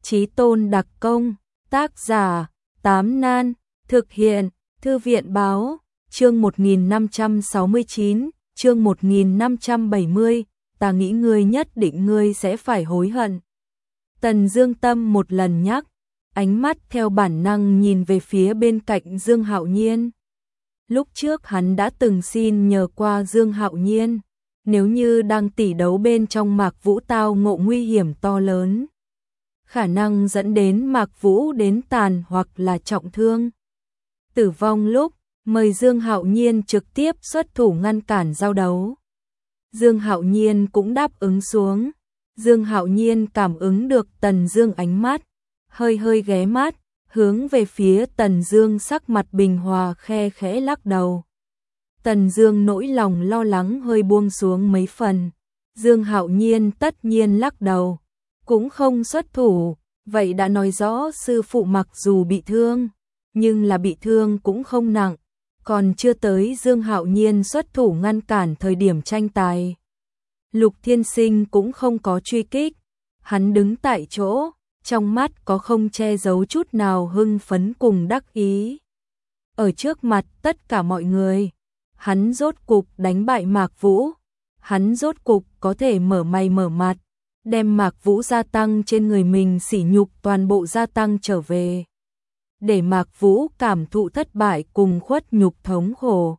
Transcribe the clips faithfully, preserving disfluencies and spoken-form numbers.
Chí Tôn đặc công, tác giả, Tám Nan, thực hiện, Thư viện báo, chương một nghìn năm trăm sáu mươi chín, chương một nghìn năm trăm bảy mươi, ta nghĩ ngươi nhất định ngươi sẽ phải hối hận. Tần Dương Tâm một lần nhắc, ánh mắt theo bản năng nhìn về phía bên cạnh Dương Hạo Nhiên. Lúc trước hắn đã từng xin nhờ qua Dương Hạo Nhiên, nếu như đang tỷ đấu bên trong Mạc Vũ tao ngộ nguy hiểm to lớn, khả năng dẫn đến Mạc Vũ đến tàn hoặc là trọng thương, tử vong lúc, mời Dương Hạo Nhiên trực tiếp xuất thủ ngăn cản giao đấu. Dương Hạo Nhiên cũng đáp ứng xuống. Dương Hạo Nhiên cảm ứng được Tần Dương ánh mắt, hơi hơi ghé mắt, hướng về phía Tần Dương sắc mặt bình hòa khe khẽ lắc đầu. Tần Dương nỗi lòng lo lắng hơi buông xuống mấy phần. Dương Hạo Nhiên tất nhiên lắc đầu, cũng không xuất thủ, vậy đã nói rõ sư phụ mặc dù bị thương, nhưng là bị thương cũng không nặng, còn chưa tới Dương Hạo Nhiên xuất thủ ngăn cản thời điểm tranh tài. Lục Thiên Sinh cũng không có truy kích, hắn đứng tại chỗ, trong mắt có không che giấu chút nào hưng phấn cùng đắc ý. Ở trước mặt tất cả mọi người, hắn rốt cục đánh bại Mạc Vũ, hắn rốt cục có thể mở mày mở mặt, đem Mạc Vũ gia tăng trên người mình sỉ nhục toàn bộ gia tăng trở về, để Mạc Vũ cảm thụ thất bại cùng khuất nhục thống khổ.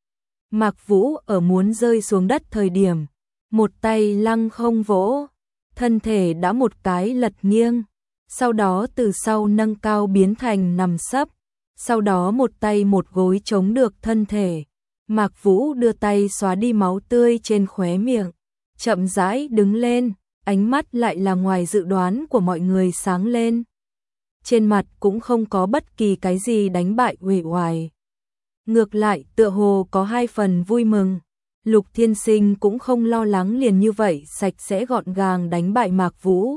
Mạc Vũ ở muốn rơi xuống đất thời điểm, một tay lăng không vỗ, thân thể đã một cái lật nghiêng, sau đó từ sau nâng cao biến thành nằm sấp, sau đó một tay một gối chống được thân thể. Mạc Vũ đưa tay xóa đi máu tươi trên khóe miệng, chậm rãi đứng lên, ánh mắt lại là ngoài dự đoán của mọi người sáng lên. Trên mặt cũng không có bất kỳ cái gì đánh bại uể oải. Ngược lại tựa hồ có hai phần vui mừng. Lục Thiên Sinh cũng không lo lắng liền như vậy sạch sẽ gọn gàng đánh bại Mạc Vũ.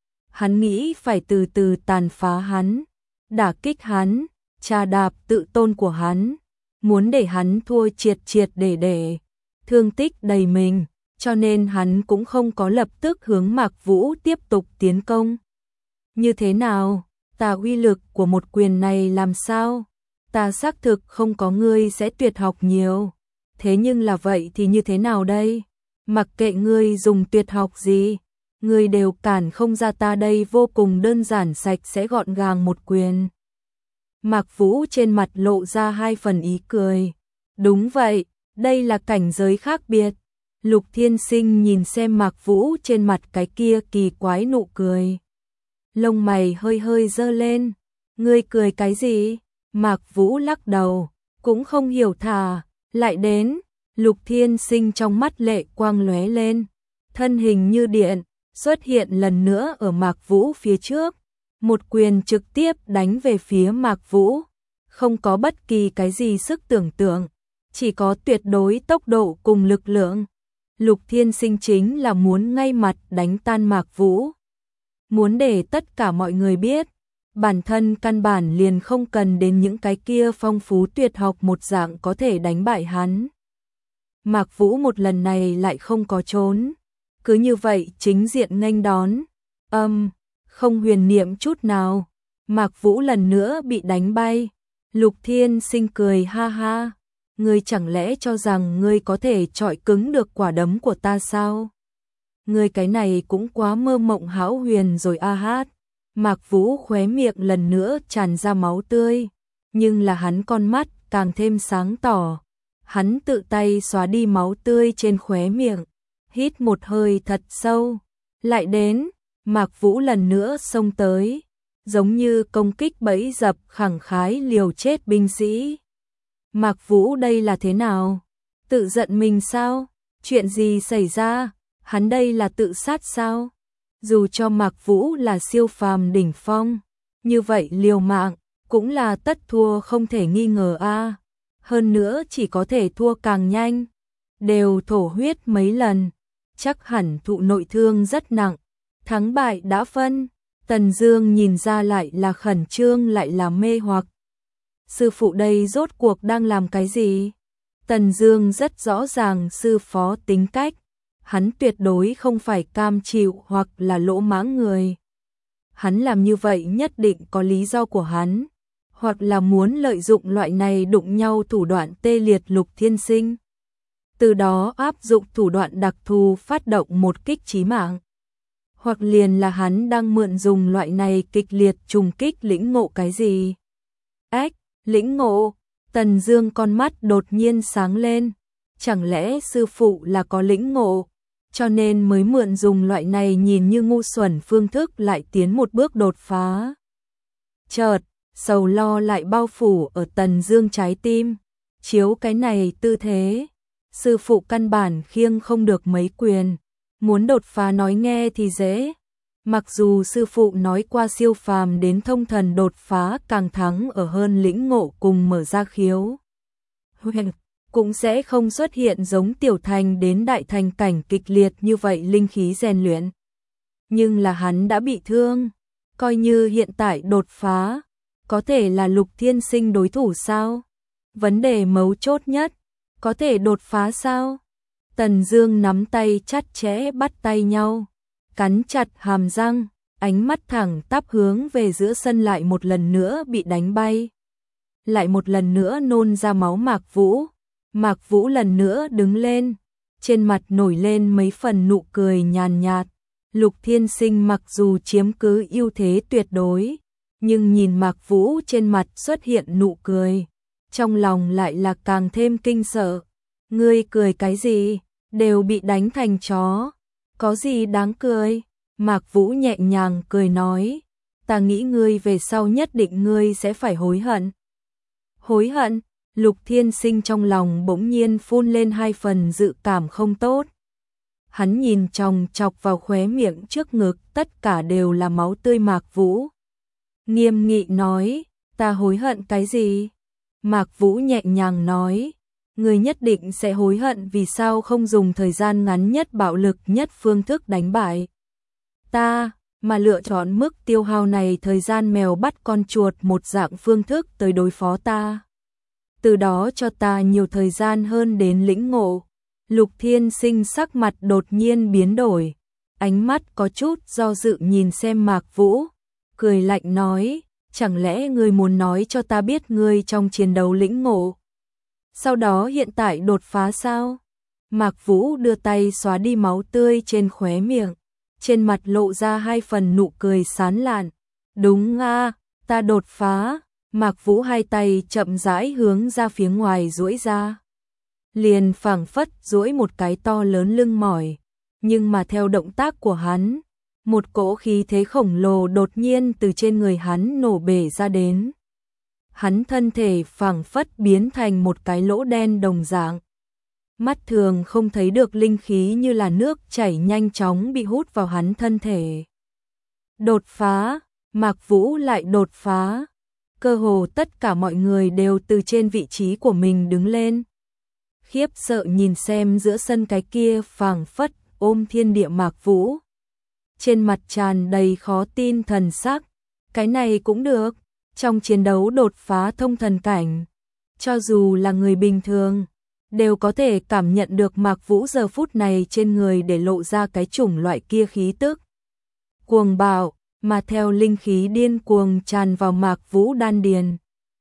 Hắn nghĩ phải từ từ tàn phá hắn, đả kích hắn, trà đạp tự tôn của hắn, muốn để hắn thua triệt triệt để để, thương tích đầy mình, cho nên hắn cũng không có lập tức hướng Mạc Vũ tiếp tục tiến công. Như thế nào? Ta uy lực của một quyền này làm sao? Ta xác thực không có ngươi sẽ tuyệt học nhiều. Thế nhưng là vậy thì như thế nào đây? Mặc kệ ngươi dùng tuyệt học gì, ngươi đều cản không ra ta đây vô cùng đơn giản sạch sẽ gọn gàng một quyền. Mạc Vũ trên mặt lộ ra hai phần ý cười. Đúng vậy, đây là cảnh giới khác biệt. Lục Thiên Sinh nhìn xem Mạc Vũ trên mặt cái kia kỳ quái nụ cười. Lông mày hơi hơi dơ lên. Ngươi cười cái gì? Mạc Vũ lắc đầu, cũng không hiểu thà. Lại đến, Lục Thiên Sinh trong mắt lệ quang lóe lên, thân hình như điện, xuất hiện lần nữa ở Mạc Vũ phía trước, một quyền trực tiếp đánh về phía Mạc Vũ, không có bất kỳ cái gì sức tưởng tượng, chỉ có tuyệt đối tốc độ cùng lực lượng. Lục Thiên Sinh chính là muốn ngay mặt đánh tan Mạc Vũ, muốn để tất cả mọi người biết, bản thân căn bản liền không cần đến những cái kia phong phú tuyệt học một dạng có thể đánh bại hắn. Mạc Vũ một lần này lại không có trốn, cứ như vậy chính diện nghênh đón, âm, um, không huyền niệm chút nào. Mạc Vũ lần nữa bị đánh bay. Lục Thiên Sinh cười ha ha, ngươi chẳng lẽ cho rằng ngươi có thể chọi cứng được quả đấm của ta sao? Ngươi cái này cũng quá mơ mộng hão huyền rồi a hát. Mạc Vũ khóe miệng lần nữa tràn ra máu tươi, nhưng là hắn con mắt càng thêm sáng tỏ. Hắn tự tay xóa đi máu tươi trên khóe miệng, hít một hơi thật sâu. Lại đến, Mạc Vũ lần nữa xông tới, giống như công kích bẫy dập khẳng khái liều chết binh sĩ. Mạc Vũ đây là thế nào? Tự giận mình sao? Chuyện gì xảy ra? Hắn đây là tự sát sao? Dù cho Mạc Vũ là siêu phàm đỉnh phong, như vậy liều mạng, cũng là tất thua không thể nghi ngờ a. Hơn nữa chỉ có thể thua càng nhanh. Đều thổ huyết mấy lần, chắc hẳn thụ nội thương rất nặng. Thắng bại đã phân, Tần Dương nhìn ra lại là khẩn trương lại là mê hoặc. Sư phụ đây rốt cuộc đang làm cái gì? Tần Dương rất rõ ràng sư phó tính cách. Hắn tuyệt đối không phải cam chịu hoặc là lỗ mãng người. Hắn làm như vậy nhất định có lý do của hắn, hoặc là muốn lợi dụng loại này đụng nhau thủ đoạn tê liệt Lục Thiên Sinh. Từ đó áp dụng thủ đoạn đặc thù phát động một kích chí mạng. Hoặc liền là hắn đang mượn dùng loại này kịch liệt trùng kích lĩnh ngộ cái gì. Ách, lĩnh ngộ, Tần Dương con mắt đột nhiên sáng lên. Chẳng lẽ sư phụ là có lĩnh ngộ, cho nên mới mượn dùng loại này nhìn như ngu xuẩn phương thức lại tiến một bước đột phá. Chợt, sầu lo lại bao phủ ở Tần Dương trái tim. Chiếu cái này tư thế, sư phụ căn bản khiêng không được mấy quyền. Muốn đột phá nói nghe thì dễ. Mặc dù sư phụ nói qua siêu phàm đến thông thần đột phá càng thắng ở hơn lĩnh ngộ cùng mở ra khiếu. Huyền cũng sẽ không xuất hiện giống tiểu thành đến đại thành cảnh kịch liệt như vậy linh khí rèn luyện. Nhưng là hắn đã bị thương, coi như hiện tại đột phá, có thể là Lục Thiên Sinh đối thủ sao? Vấn đề mấu chốt nhất, có thể đột phá sao? Tần Dương nắm tay chặt chẽ bắt tay nhau, cắn chặt hàm răng, ánh mắt thẳng tắp hướng về giữa sân lại một lần nữa bị đánh bay. Lại một lần nữa nôn ra máu Mạc Vũ. Mạc Vũ lần nữa đứng lên, trên mặt nổi lên mấy phần nụ cười nhàn nhạt. Lục Thiên Sinh mặc dù chiếm cứ ưu thế tuyệt đối, nhưng nhìn Mạc Vũ trên mặt xuất hiện nụ cười, trong lòng lại là càng thêm kinh sợ. Ngươi cười cái gì, đều bị đánh thành chó, có gì đáng cười? Mạc Vũ nhẹ nhàng cười nói, ta nghĩ ngươi về sau nhất định ngươi sẽ phải hối hận. Hối hận? Lục Thiên Sinh trong lòng bỗng nhiên phun lên hai phần dự cảm không tốt. Hắn nhìn chòng chọc vào khóe miệng trước ngực, tất cả đều là máu tươi Mạc Vũ. Nghiêm nghị nói, ta hối hận cái gì? Mạc Vũ nhẹ nhàng nói, người nhất định sẽ hối hận vì sao không dùng thời gian ngắn nhất bạo lực nhất phương thức đánh bại ta, mà lựa chọn mức tiêu hao này thời gian mèo bắt con chuột một dạng phương thức tới đối phó ta. Từ đó cho ta nhiều thời gian hơn đến lĩnh ngộ. Lục Thiên Sinh sắc mặt đột nhiên biến đổi, ánh mắt có chút do dự nhìn xem Mạc Vũ, cười lạnh nói, chẳng lẽ ngươi muốn nói cho ta biết ngươi trong chiến đấu lĩnh ngộ, sau đó hiện tại đột phá sao? Mạc Vũ đưa tay xóa đi máu tươi trên khóe miệng, trên mặt lộ ra hai phần nụ cười sán lạn. Đúng a, ta đột phá. Mạc Vũ hai tay chậm rãi hướng ra phía ngoài duỗi ra, liền phảng phất duỗi một cái to lớn lưng mỏi, nhưng mà theo động tác của hắn, một cỗ khí thế khổng lồ đột nhiên từ trên người hắn nổ bể ra đến. Hắn thân thể phảng phất biến thành một cái lỗ đen đồng dạng. Mắt thường không thấy được linh khí như là nước chảy nhanh chóng bị hút vào hắn thân thể. Đột phá, Mạc Vũ lại đột phá. Cơ hồ tất cả mọi người đều từ trên vị trí của mình đứng lên. Khiếp sợ nhìn xem giữa sân cái kia phảng phất ôm thiên địa Mạc Vũ. Trên mặt tràn đầy khó tin thần sắc. Cái này cũng được, trong chiến đấu đột phá thông thần cảnh. Cho dù là người bình thường, đều có thể cảm nhận được Mạc Vũ giờ phút này trên người để lộ ra cái chủng loại kia khí tức. Cuồng bạo, mà theo linh khí điên cuồng tràn vào Mạc Vũ đan điền,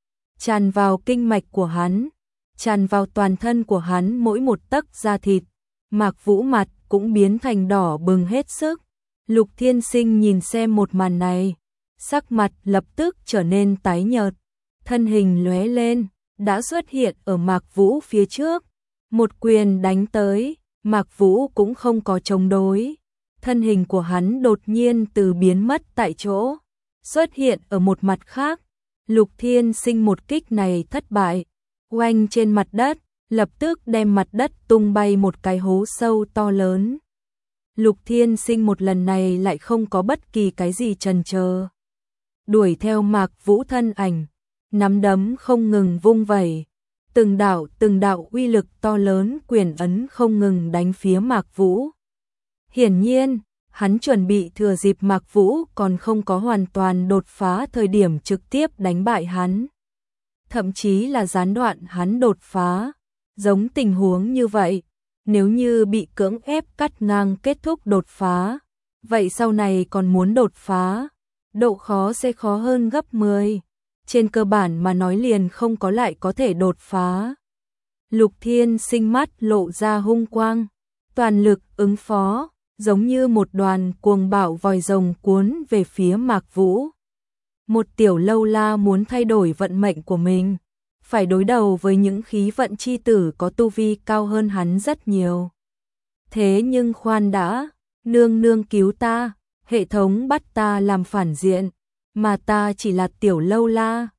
tràn vào kinh mạch của hắn, tràn vào toàn thân của hắn mỗi một tấc da thịt. Mạc Vũ mặt cũng biến thành đỏ bừng hết sức. Lục Thiên Sinh nhìn xem một màn này, sắc mặt lập tức trở nên tái nhợt, thân hình lóe lên, đã xuất hiện ở Mạc Vũ phía trước, một quyền đánh tới, Mạc Vũ cũng không có chống đối. Thân hình của hắn đột nhiên từ biến mất tại chỗ, xuất hiện ở một mặt khác. Lục Thiên Sinh một kích này thất bại, oanh trên mặt đất, lập tức đem mặt đất tung bay một cái hố sâu to lớn. Lục Thiên Sinh một lần này lại không có bất kỳ cái gì chần chờ, đuổi theo Mạc Vũ thân ảnh, nắm đấm không ngừng vung vẩy, từng đạo từng đạo uy lực to lớn quyền ấn không ngừng đánh phía Mạc Vũ. Hiển nhiên, hắn chuẩn bị thừa dịp Mạc Vũ còn không có hoàn toàn đột phá thời điểm trực tiếp đánh bại hắn. Thậm chí là gián đoạn hắn đột phá. Giống tình huống như vậy, nếu như bị cưỡng ép cắt ngang kết thúc đột phá, vậy sau này còn muốn đột phá, độ khó sẽ khó hơn gấp mười. Trên cơ bản mà nói liền không có lại có thể đột phá. Lục Thiên Sinh mắt lộ ra hung quang, toàn lực ứng phó, giống như một đoàn cuồng bạo vòi rồng cuốn về phía Mạc Vũ. Một tiểu lâu la muốn thay đổi vận mệnh của mình, phải đối đầu với những khí vận chi tử có tu vi cao hơn hắn rất nhiều. Thế nhưng khoan đã, nương nương cứu ta, hệ thống bắt ta làm phản diện, mà ta chỉ là tiểu lâu la.